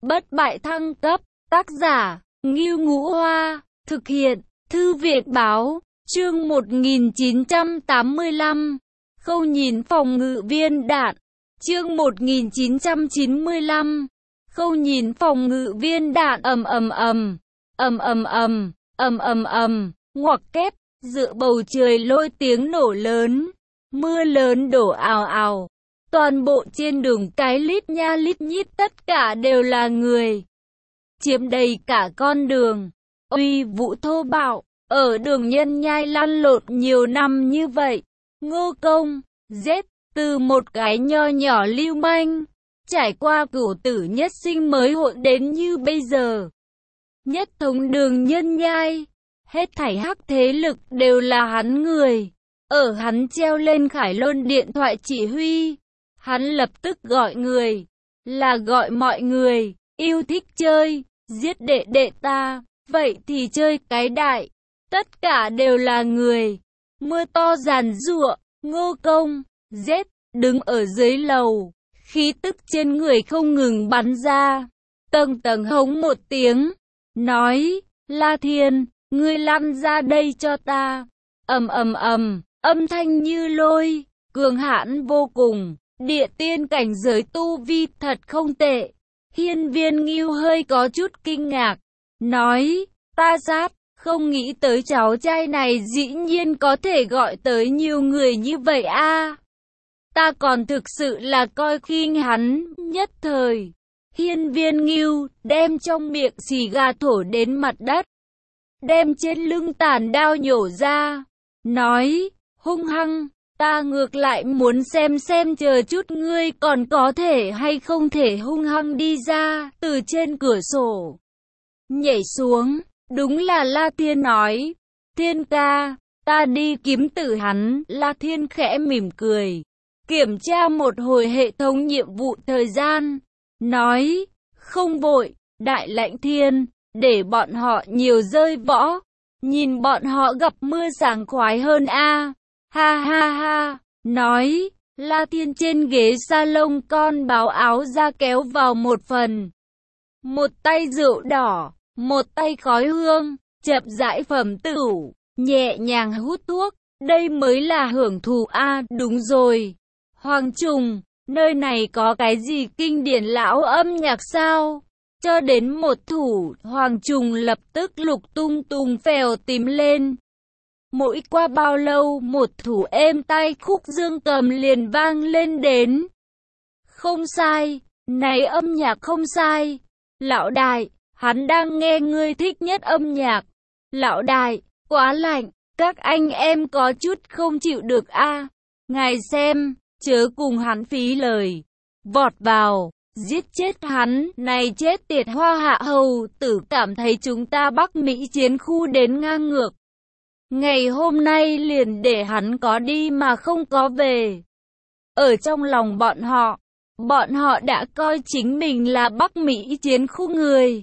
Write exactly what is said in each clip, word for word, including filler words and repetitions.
Bất bại thăng cấp, tác giả, Ngưu Ngũ Hoa, thực hiện, Thư viện Báo, chương một nghìn chín trăm tám mươi lăm, Khâu nhìn phòng ngự viên đạn, chương một nghìn chín trăm chín mươi lăm, Khâu nhìn phòng ngự viên đạn ầm ầm ầm, ầm ầm ầm, ầm ầm ầm, ngoặc kép, giữa bầu trời lôi tiếng nổ lớn, mưa lớn đổ ào ào. Toàn bộ trên đường cái lít nha lít nhít tất cả đều là người. Chiếm đầy cả con đường. Uy vũ thô bạo, ở đường Nhân Nhai lăn lộn nhiều năm như vậy. Ngô Công, giết, từ một cái nho nhỏ lưu manh, trải qua cửu tử nhất sinh mới hội đến như bây giờ. Nhất thống đường Nhân Nhai, hết thảy hắc thế lực đều là hắn người. Ở hắn treo lên Khải Lôn điện thoại chỉ huy. Hắn lập tức gọi người, là gọi mọi người, yêu thích chơi, giết đệ đệ ta, vậy thì chơi cái đại, tất cả đều là người. Mưa to giàn giụa, Ngô Công, giết, đứng ở dưới lầu, khí tức trên người không ngừng bắn ra, tầng tầng hống một tiếng, nói, La Thiên, ngươi lăn ra đây cho ta, ầm ầm ầm, âm thanh như lôi, cường hãn vô cùng. Địa tiên cảnh giới tu vi thật không tệ. Hiên Viên Ngưu hơi có chút kinh ngạc, nói, ta sát, không nghĩ tới cháu trai này dĩ nhiên có thể gọi tới nhiều người như vậy a. Ta còn thực sự là coi khinh hắn, nhất thời. Hiên Viên Ngưu đem trong miệng xì gà thổ đến mặt đất, đem trên lưng tàn đao nhổ ra, nói, hung hăng. Ta ngược lại muốn xem xem chờ chút ngươi còn có thể hay không thể hung hăng đi ra, từ trên cửa sổ nhảy xuống. Đúng là La Thiên nói, Thiên ca, ta đi kiếm tử hắn. La Thiên khẽ mỉm cười, kiểm tra một hồi hệ thống nhiệm vụ thời gian, nói, không vội, Đại Lãnh Thiên, để bọn họ nhiều rơi võ, nhìn bọn họ gặp mưa sảng khoái hơn a. Ha ha ha, nói, La Thiên trên ghế salon con báo áo ra kéo vào một phần. Một tay rượu đỏ, một tay khói hương, chậm rãi phẩm tửu, nhẹ nhàng hút thuốc, đây mới là hưởng thụ a. À, đúng rồi, Hoàng Trùng, nơi này có cái gì kinh điển lão âm nhạc sao? Cho đến một thủ, Hoàng Trùng lập tức lục tung tung phèo tìm lên. Mỗi qua bao lâu một thủ êm tai khúc dương cầm liền vang lên đến. Không sai, này âm nhạc không sai. Lão đại, hắn đang nghe ngươi thích nhất âm nhạc. Lão đại, quá lạnh, các anh em có chút không chịu được a. À, ngài xem, chớ cùng hắn phí lời. Vọt vào, giết chết hắn, này chết tiệt Hoa Hạ hầu tử cảm thấy chúng ta Bắc Mỹ chiến khu đến ngang ngược. Ngày hôm nay liền để hắn có đi mà không có về. Ở trong lòng bọn họ, bọn họ đã coi chính mình là Bắc Mỹ chiến khu người.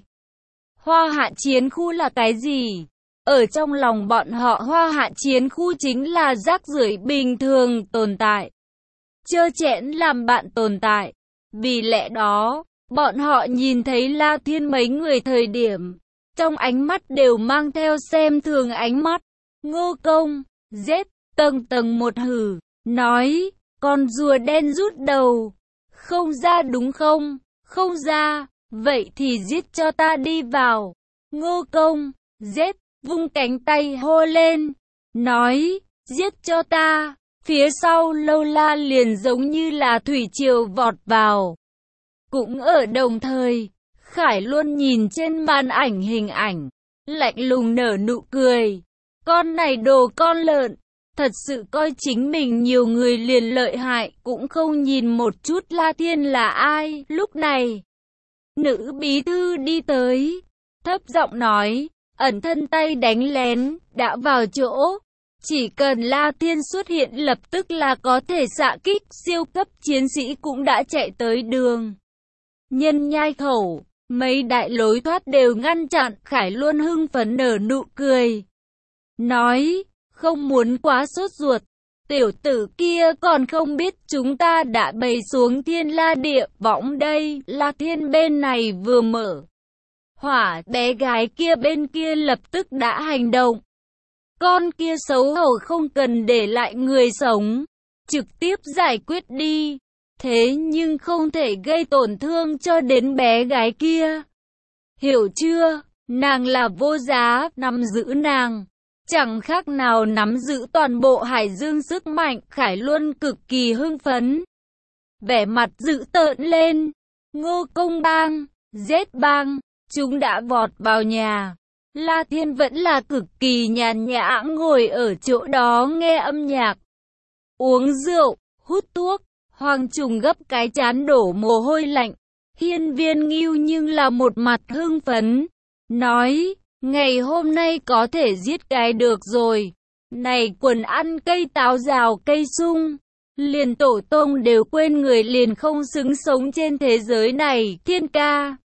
Hoa Hạ chiến khu là cái gì? Ở trong lòng bọn họ Hoa Hạ chiến khu chính là rác rưởi bình thường tồn tại, trơ trẽn làm bạn tồn tại. Vì lẽ đó, bọn họ nhìn thấy La Thiên mấy người thời điểm, trong ánh mắt đều mang theo xem thường ánh mắt. Ngô Công, giết, tầng tầng một hử, nói, con rùa đen rút đầu, không ra đúng không, không ra, vậy thì giết cho ta đi vào. Ngô Công, giết, vung cánh tay hô lên, nói, giết cho ta, phía sau Lâu La liền giống như là thủy triều vọt vào. Cũng ở đồng thời, Khải luôn nhìn trên màn ảnh hình ảnh, lạnh lùng nở nụ cười. Con này đồ con lợn, thật sự coi chính mình nhiều người liền lợi hại, cũng không nhìn một chút La Thiên là ai. Lúc này, nữ bí thư đi tới, thấp giọng nói, ẩn thân tay đánh lén, đã vào chỗ. Chỉ cần La Thiên xuất hiện lập tức là có thể xạ kích, siêu cấp chiến sĩ cũng đã chạy tới đường Nhân Nhai khẩu, mấy đại lối thoát đều ngăn chặn. Khải luôn hưng phấn nở nụ cười, nói, không muốn quá sốt ruột, Tiểu tử kia còn không biết chúng ta đã bày xuống thiên la địa võng đây. La Thiên bên này vừa mở hỏa, bé gái kia bên kia lập tức đã hành động. Con kia xấu hổ không cần để lại người sống, trực tiếp giải quyết đi. Thế nhưng không thể gây tổn thương cho đến bé gái kia. Hiểu chưa? Nàng là vô giá, nắm giữ nàng chẳng khác nào nắm giữ toàn bộ hải dương sức mạnh. Khải Luân cực kỳ hưng phấn, vẻ mặt dữ tợn lên. Ngô Công Bang, giết bang, chúng đã vọt vào nhà. La Thiên vẫn là cực kỳ nhàn nhã ngồi ở chỗ đó nghe âm nhạc, uống rượu, hút thuốc. Hoàng Trùng gấp cái trán đổ mồ hôi lạnh. Hiên Viên Ngưu nhưng là một mặt hưng phấn, nói, ngày hôm nay có thể giết cái được rồi. Này quần ăn cây táo rào cây sung, liền tổ tông đều quên người liền không xứng sống trên thế giới này. Thiên ca.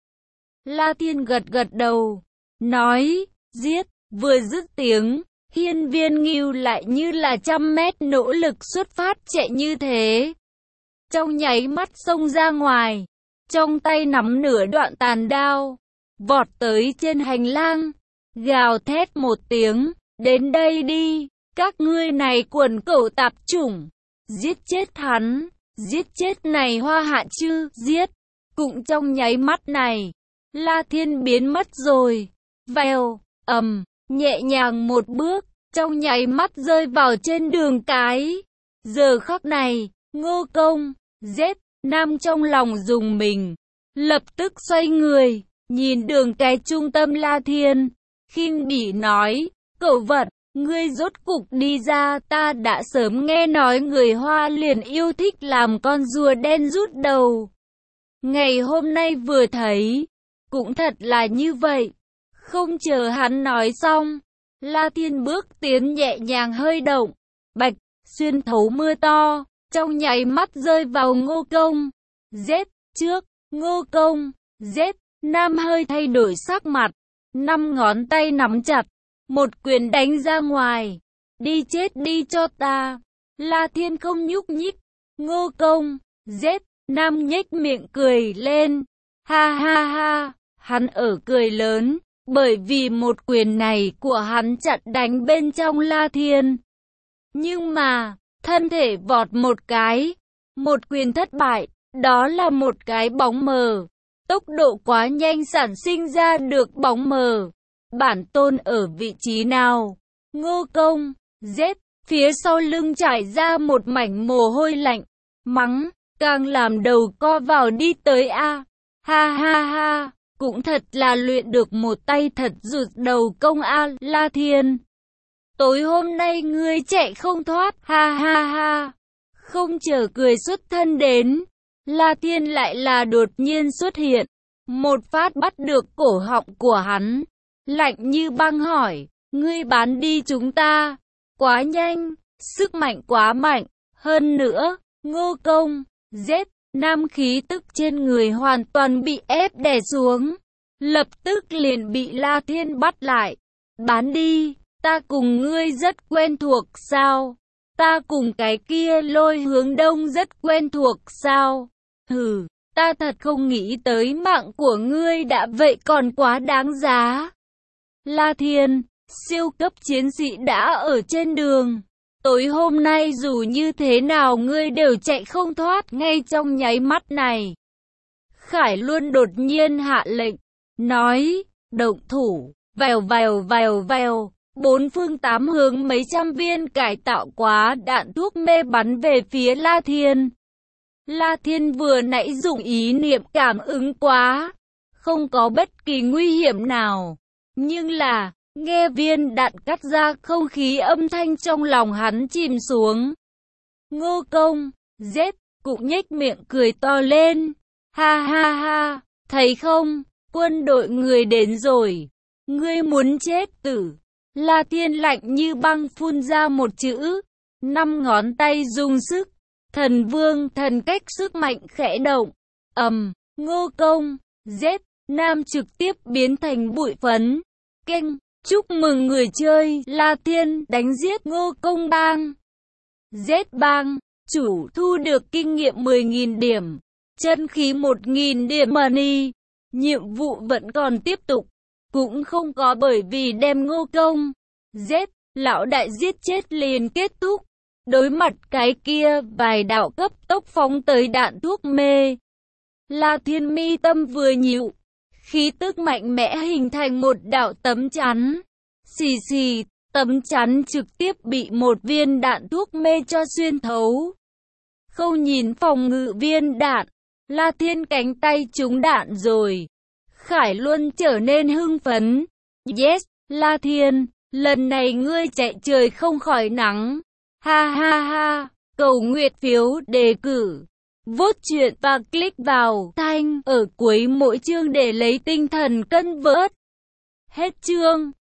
La Thiên gật gật đầu, nói, giết. Vừa dứt tiếng, Hiên Viên Ngưu lại như là trăm mét nỗ lực xuất phát chạy như thế. Trong nháy mắt xông ra ngoài, trong tay nắm nửa đoạn tàn đao, vọt tới trên hành lang, gào thét một tiếng, đến đây đi, các ngươi này quần cẩu tạp chủng, giết chết hắn, giết chết này Hoa Hạ Chư, giết. Cũng trong nháy mắt này, La Thiên biến mất rồi, vèo, ầm, nhẹ nhàng một bước, trong nháy mắt rơi vào trên đường cái. Giờ khắc này, Ngô Công, giết, Nam trong lòng dùng mình, lập tức xoay người, nhìn đường cái trung tâm La Thiên, khinh bỉ nói, cẩu vật, ngươi rốt cục đi ra. Ta đã sớm nghe nói người Hoa liền yêu thích làm con rùa đen rút đầu. Ngày hôm nay vừa thấy, cũng thật là như vậy. Không chờ hắn nói xong, La Thiên bước tiến nhẹ nhàng hơi động, bạch, xuyên thấu mưa to, trong nháy mắt rơi vào Ngô Công, giết. Trước, Ngô Công, giết, Nam hơi thay đổi sắc mặt, năm ngón tay nắm chặt, một quyền đánh ra ngoài, đi chết đi cho ta. La Thiên không nhúc nhích, Ngô Công, giết, Nam nhếch miệng cười lên, ha ha ha, hắn ở cười lớn, bởi vì một quyền này của hắn chặn đánh bên trong La Thiên. Nhưng mà, thân thể vọt một cái, một quyền thất bại, đó là một cái bóng mờ. Tốc độ quá nhanh sản sinh ra được bóng mờ. Bản tôn ở vị trí nào? Ngô Công, giết, phía sau lưng trải ra một mảnh mồ hôi lạnh, mắng, càng làm đầu co vào đi tới a. Ha ha ha, cũng thật là luyện được một tay thật rụt đầu công a. La Thiên, tối hôm nay ngươi chạy không thoát, ha ha ha. Không chờ cười xuất thân đến, La Thiên lại là đột nhiên xuất hiện, một phát bắt được cổ họng của hắn, lạnh như băng hỏi, ngươi bán đi chúng ta, quá nhanh, sức mạnh quá mạnh, hơn nữa, Ngô Công, giết, Nam khí tức trên người hoàn toàn bị ép đè xuống, lập tức liền bị La Thiên bắt lại, bán đi, ta cùng ngươi rất quen thuộc sao, ta cùng cái kia Lôi Hướng Đông rất quen thuộc sao, hừ, ta thật không nghĩ tới mạng của ngươi đã vậy còn quá đáng giá. La Thiên, siêu cấp chiến sĩ đã ở trên đường. Tối hôm nay dù như thế nào ngươi đều chạy không thoát. Ngay trong nháy mắt này, Khải Luân đột nhiên hạ lệnh, nói, động thủ, vèo vèo vèo vèo. Bốn phương tám hướng mấy trăm viên cải tạo quá đạn thuốc mê bắn về phía La Thiên. La Thiên vừa nãy dùng ý niệm cảm ứng quá, không có bất kỳ nguy hiểm nào. Nhưng là, nghe viên đạn cắt ra không khí, âm thanh trong lòng hắn chìm xuống. Ngô Công, giết, cũng nhếch miệng cười to lên. Ha ha ha, thấy không, quân đội người đến rồi. Ngươi muốn chết tử. La Thiên lạnh như băng phun ra một chữ. Năm ngón tay dùng sức. Thần vương thần cách sức mạnh khẽ động. Ầm, Ngô Công, giết, Nam trực tiếp biến thành bụi phấn. Keng, chúc mừng người chơi, La Thiên đánh giết Ngô Công Bang. Z bang, chủ thu được kinh nghiệm mười nghìn điểm, chân khí một nghìn điểm money. Nhiệm vụ vẫn còn tiếp tục, cũng không có bởi vì đem ngô công. Z, lão đại giết chết liền kết thúc. Đối mặt cái kia, vài đạo cấp tốc phóng tới đạn thuốc mê. La Thiên mi tâm vừa nhịu, khí tức mạnh mẽ hình thành một đạo tấm chắn. Xì xì, tấm chắn trực tiếp bị một viên đạn thuốc mê cho xuyên thấu. Khâu nhìn phòng ngự viên đạn, La Thiên cánh tay trúng đạn rồi. Khải Luân trở nên hưng phấn. Yes, La Thiên, lần này ngươi chạy trời không khỏi nắng. Ha ha ha, cầu nguyện phiếu đề cử. Vote chuyện và click vào thanh ở cuối mỗi chương để lấy tinh thần cân vớt. Hết chương.